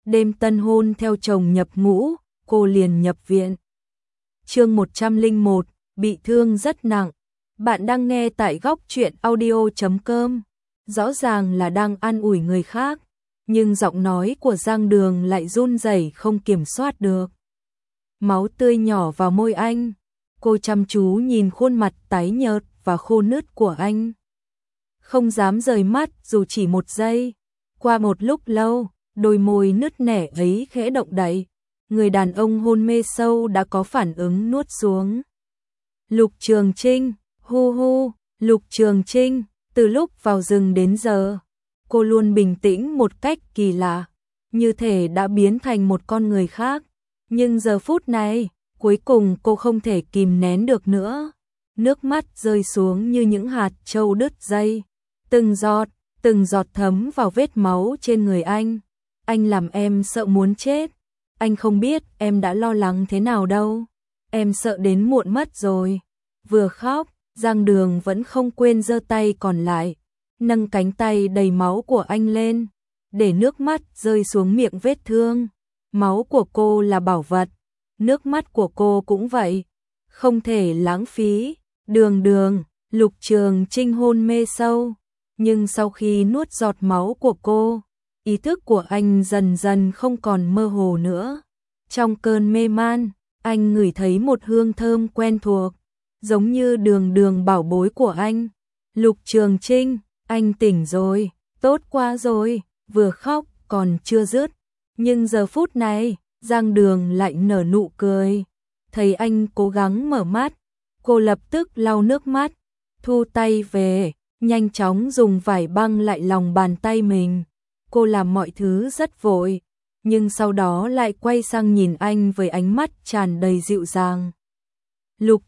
đêm tân hôn theo chồng nhập ngũ, cô liền nhập viện. Chương 101, bị thương rất nặng. Bạn đang nghe tại góc truyện audio.com. Rõ ràng là đang an ủi người khác, nhưng giọng nói của Giang Đường lại run rẩy không kiểm soát được. Máu tươi nhỏ vào môi anh. Cô chăm chú nhìn khuôn mặt tái nhợt và khô nứt của anh. Không dám rời mắt dù chỉ một giây. Qua một lúc lâu, đôi môi nứt nẻ ấy khẽ động đậy. Người đàn ông hôn mê sâu đã có phản ứng nuốt xuống. Lục Trường Trinh, hu hu, Lục Trường Trinh, từ lúc vào rừng đến giờ, cô luôn bình tĩnh một cách kỳ lạ, như thể đã biến thành một con người khác. Nhưng giờ phút này, cuối cùng cô không thể kìm nén được nữa. Nước mắt rơi xuống như những hạt châu đứt dây. Từng giọt thấm vào vết máu trên người anh. Anh làm em sợ muốn chết. Anh không biết em đã lo lắng thế nào đâu. Em sợ đến muộn mất rồi. Vừa khóc, Giang Đường vẫn không quên giơ tay còn lại, nâng cánh tay đầy máu của anh lên, để nước mắt rơi xuống miệng vết thương. Máu của cô là bảo vật, nước mắt của cô cũng vậy, không thể lãng phí. Đường, Lục Trường Trinh hôn mê sâu, nhưng sau khi nuốt giọt máu của cô, ý thức của anh dần dần không còn mơ hồ nữa. Trong cơn mê man, anh ngửi thấy một hương thơm quen thuộc, giống như Đường bảo bối của anh. Lục Trường Trinh, anh tỉnh rồi, tốt quá rồi. Vừa khóc còn chưa dứt, nhưng giờ phút này, Giang Đường lại nở nụ cười. Thấy anh cố gắng mở mắt, cô lập tức lau nước mắt, thu tay về, nhanh chóng dùng vải băng lại lòng bàn tay mình. Cô làm mọi thứ rất vội, nhưng sau đó lại quay sang nhìn anh với ánh mắt tràn đầy dịu dàng. Lục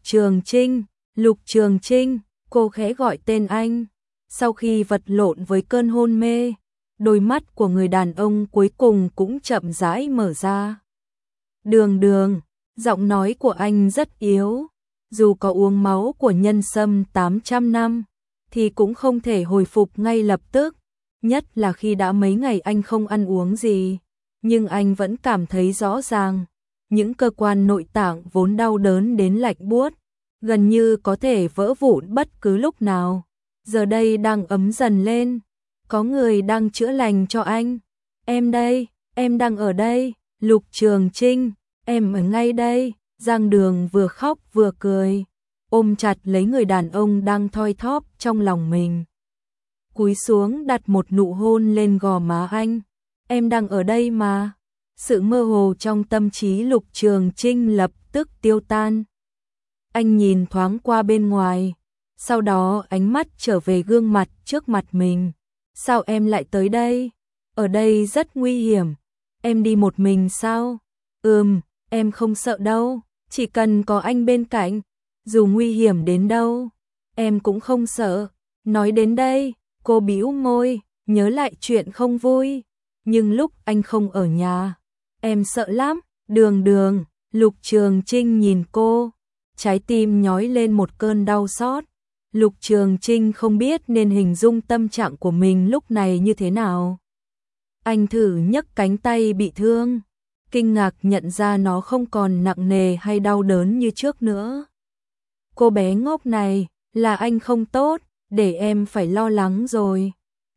Trường Trinh, cô khẽ gọi tên anh. Sau khi vật lộn với cơn hôn mê, đôi mắt của người đàn ông cuối cùng cũng chậm rãi mở ra. Đường, giọng nói của anh rất yếu. Dù có uống máu của nhân sâm 800 năm, thì cũng không thể hồi phục ngay lập tức. Nhất là khi đã mấy ngày anh không ăn uống gì. Nhưng anh vẫn cảm thấy rõ ràng, những cơ quan nội tạng vốn đau đớn đến lạnh buốt, gần như có thể vỡ vụn bất cứ lúc nào, giờ đây đang ấm dần lên. Có người đang chữa lành cho anh. Em đây, em đang ở đây. Lục Trường Trinh, em ở ngay đây. Giang Đường vừa khóc vừa cười, ôm chặt lấy người đàn ông đang thoi thóp trong lòng mình. Cúi xuống đặt một nụ hôn lên gò má anh. Em đang ở đây mà. Sự mơ hồ trong tâm trí Lục Trường Trinh lập tức tiêu tan. Anh nhìn thoáng qua bên ngoài, sau đó ánh mắt trở về gương mặt trước mặt mình. Sao em lại tới đây? Ở đây rất nguy hiểm. Em đi một mình sao? Em không sợ đâu, chỉ cần có anh bên cạnh, dù nguy hiểm đến đâu, em cũng không sợ. Nói đến đây, cô bĩu môi, nhớ lại chuyện không vui. Nhưng lúc anh không ở nhà, em sợ lắm. Đường, Lục Trường Trinh nhìn cô, trái tim nhói lên một cơn đau xót. Lục Trường Trinh không biết nên hình dung tâm trạng của mình lúc này như thế nào. Anh thử nhấc cánh tay bị thương, kinh ngạc nhận ra nó không còn nặng nề hay đau đớn như trước nữa. Cô bé ngốc này, là anh không tốt, để em phải lo lắng rồi.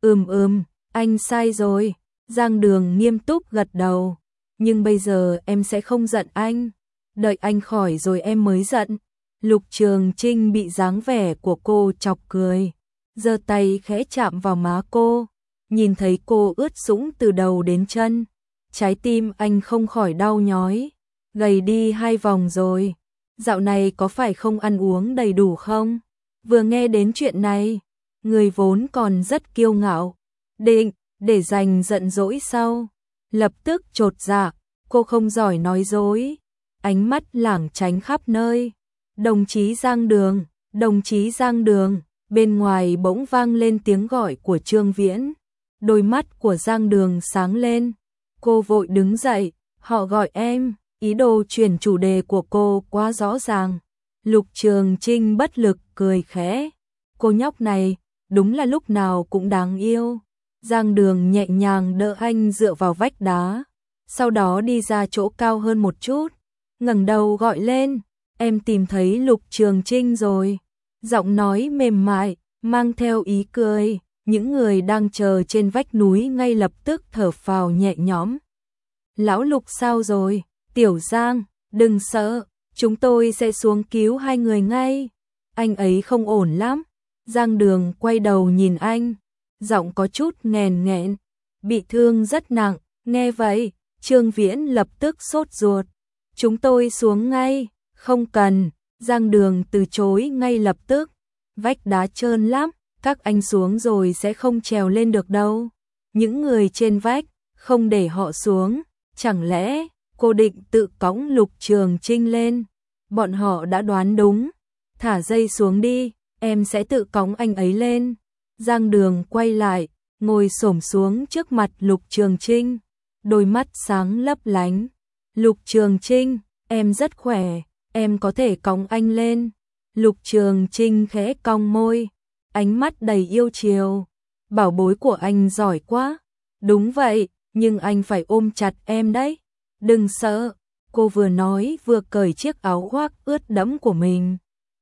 Anh sai rồi. Giang Đường nghiêm túc gật đầu. Nhưng bây giờ em sẽ không giận anh. Đợi anh khỏi rồi em mới giận. Lục Trường Trinh bị dáng vẻ của cô chọc cười, giơ tay khẽ chạm vào má cô, nhìn thấy cô ướt sũng từ đầu đến chân, trái tim anh không khỏi đau nhói. Gầy đi 2 vòng rồi, dạo này có phải không ăn uống đầy đủ không? Vừa nghe đến chuyện này, người vốn còn rất kiêu ngạo, định để dành giận dỗi sau, lập tức chột dạ. Cô không giỏi nói dối, ánh mắt lảng tránh khắp nơi. Đồng chí Giang Đường, bên ngoài bỗng vang lên tiếng gọi của Trương Viễn. Đôi mắt của Giang Đường sáng lên, cô vội đứng dậy. Họ gọi em. Ý đồ chuyển chủ đề của cô quá rõ ràng. Lục Trường Trinh bất lực cười khẽ. Cô nhóc này, đúng là lúc nào cũng đáng yêu. Giang Đường nhẹ nhàng đỡ anh dựa vào vách đá, sau đó đi ra chỗ cao hơn một chút, ngẩng đầu gọi lên, em tìm thấy Lục Trường Trinh rồi. Giọng nói mềm mại, mang theo ý cười, những người đang chờ trên vách núi ngay lập tức thở phào nhẹ nhõm. Lão Lục sao rồi? Tiểu Giang, đừng sợ, chúng tôi sẽ xuống cứu hai người ngay. Anh ấy không ổn lắm. Giang Đường quay đầu nhìn anh, giọng có chút nghèn nghẹn, bị thương rất nặng. Nghe vậy, Trương Viễn lập tức sốt ruột. Chúng tôi xuống ngay. Không cần. Giang Đường từ chối ngay lập tức. Vách đá trơn lắm, các anh xuống rồi sẽ không trèo lên được đâu. Những người trên vách, không để họ xuống. Chẳng lẽ cô định tự cõng Lục Trường Trinh lên? Bọn họ đã đoán đúng. Thả dây xuống đi, em sẽ tự cõng anh ấy lên. Giang Đường quay lại, ngồi xổm xuống trước mặt Lục Trường Trinh, đôi mắt sáng lấp lánh. Lục Trường Trinh, em rất khỏe, em có thể cõng anh lên. Lục Trường Trinh khẽ cong môi, ánh mắt đầy yêu chiều. Bảo bối của anh giỏi quá. Đúng vậy, nhưng anh phải ôm chặt em đấy. Đừng sợ. Cô vừa nói vừa cởi chiếc áo khoác ướt đẫm của mình,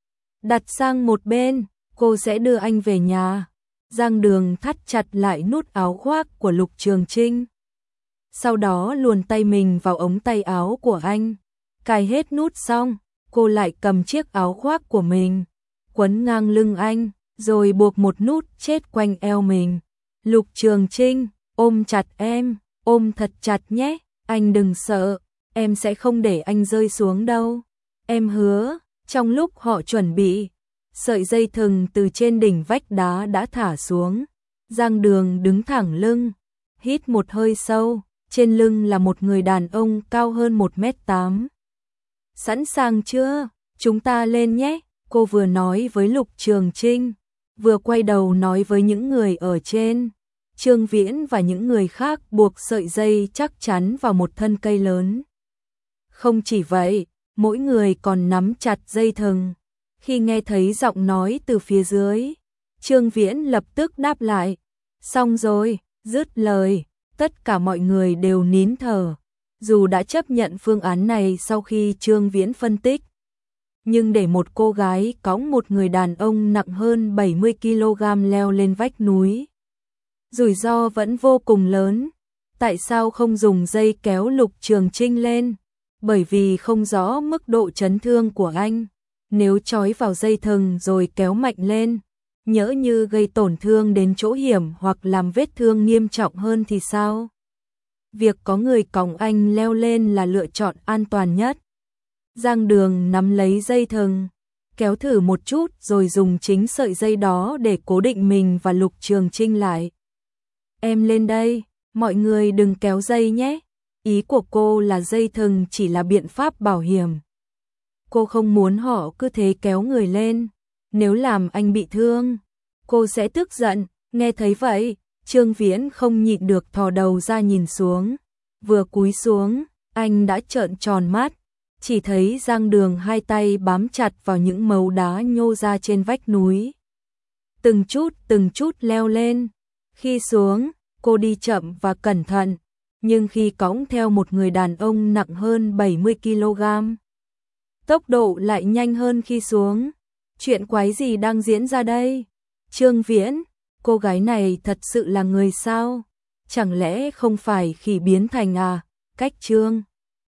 đặt sang một bên. Cô sẽ đưa anh về nhà. Giang Đường thắt chặt lại nút áo khoác của Lục Trường Trinh, sau đó luồn tay mình vào ống tay áo của anh. Cài hết nút xong, cô lại cầm chiếc áo khoác của mình, quấn ngang lưng anh, rồi buộc một nút chết quanh eo mình. Lục Trường Trinh, ôm chặt em, ôm thật chặt nhé, anh đừng sợ, em sẽ không để anh rơi xuống đâu. Em hứa. Trong lúc họ chuẩn bị, sợi dây thừng từ trên đỉnh vách đá đã thả xuống. Giang Đường đứng thẳng lưng, hít một hơi sâu, trên lưng là một người đàn ông cao hơn 1m8. Sẵn sàng chưa? Chúng ta lên nhé, cô vừa nói với Lục Trường Trinh, vừa quay đầu nói với những người ở trên. Trương Viễn và những người khác buộc sợi dây chắc chắn vào một thân cây lớn. Không chỉ vậy, mỗi người còn nắm chặt dây thừng. Khi nghe thấy giọng nói từ phía dưới, Trương Viễn lập tức đáp lại. Xong rồi, dứt lời, tất cả mọi người đều nín thở. Dù đã chấp nhận phương án này sau khi Trương Viễn phân tích, nhưng để một cô gái cõng một người đàn ông nặng hơn 70 kg leo lên vách núi, rủi ro vẫn vô cùng lớn. Tại sao không dùng dây kéo Lục Trường Trinh lên? Bởi vì không rõ mức độ chấn thương của anh. Nếu trói vào dây thừng rồi kéo mạnh lên, nhỡ như gây tổn thương đến chỗ hiểm hoặc làm vết thương nghiêm trọng hơn thì sao? Việc có người cõng anh leo lên là lựa chọn an toàn nhất. Giang Đường nắm lấy dây thừng, kéo thử một chút rồi dùng chính sợi dây đó để cố định mình và Lục Trường Trinh lại. Em lên đây, mọi người đừng kéo dây nhé. Ý của cô là dây thừng chỉ là biện pháp bảo hiểm. Cô không muốn họ cứ thế kéo người lên. Nếu làm anh bị thương, cô sẽ tức giận. Nghe thấy vậy, Trương Viễn không nhịn được thò đầu ra nhìn xuống. Vừa cúi xuống, anh đã trợn tròn mắt. Chỉ thấy Giang Đường hai tay bám chặt vào những mấu đá nhô ra trên vách núi. Từng chút leo lên. Khi xuống, cô đi chậm và cẩn thận. Nhưng khi cõng theo một người đàn ông nặng hơn 70 kg, tốc độ lại nhanh hơn khi xuống. Chuyện quái gì đang diễn ra đây? Trương Viễn, cô gái này thật sự là người sao? Chẳng lẽ không phải khỉ biến thành à? Cách Trương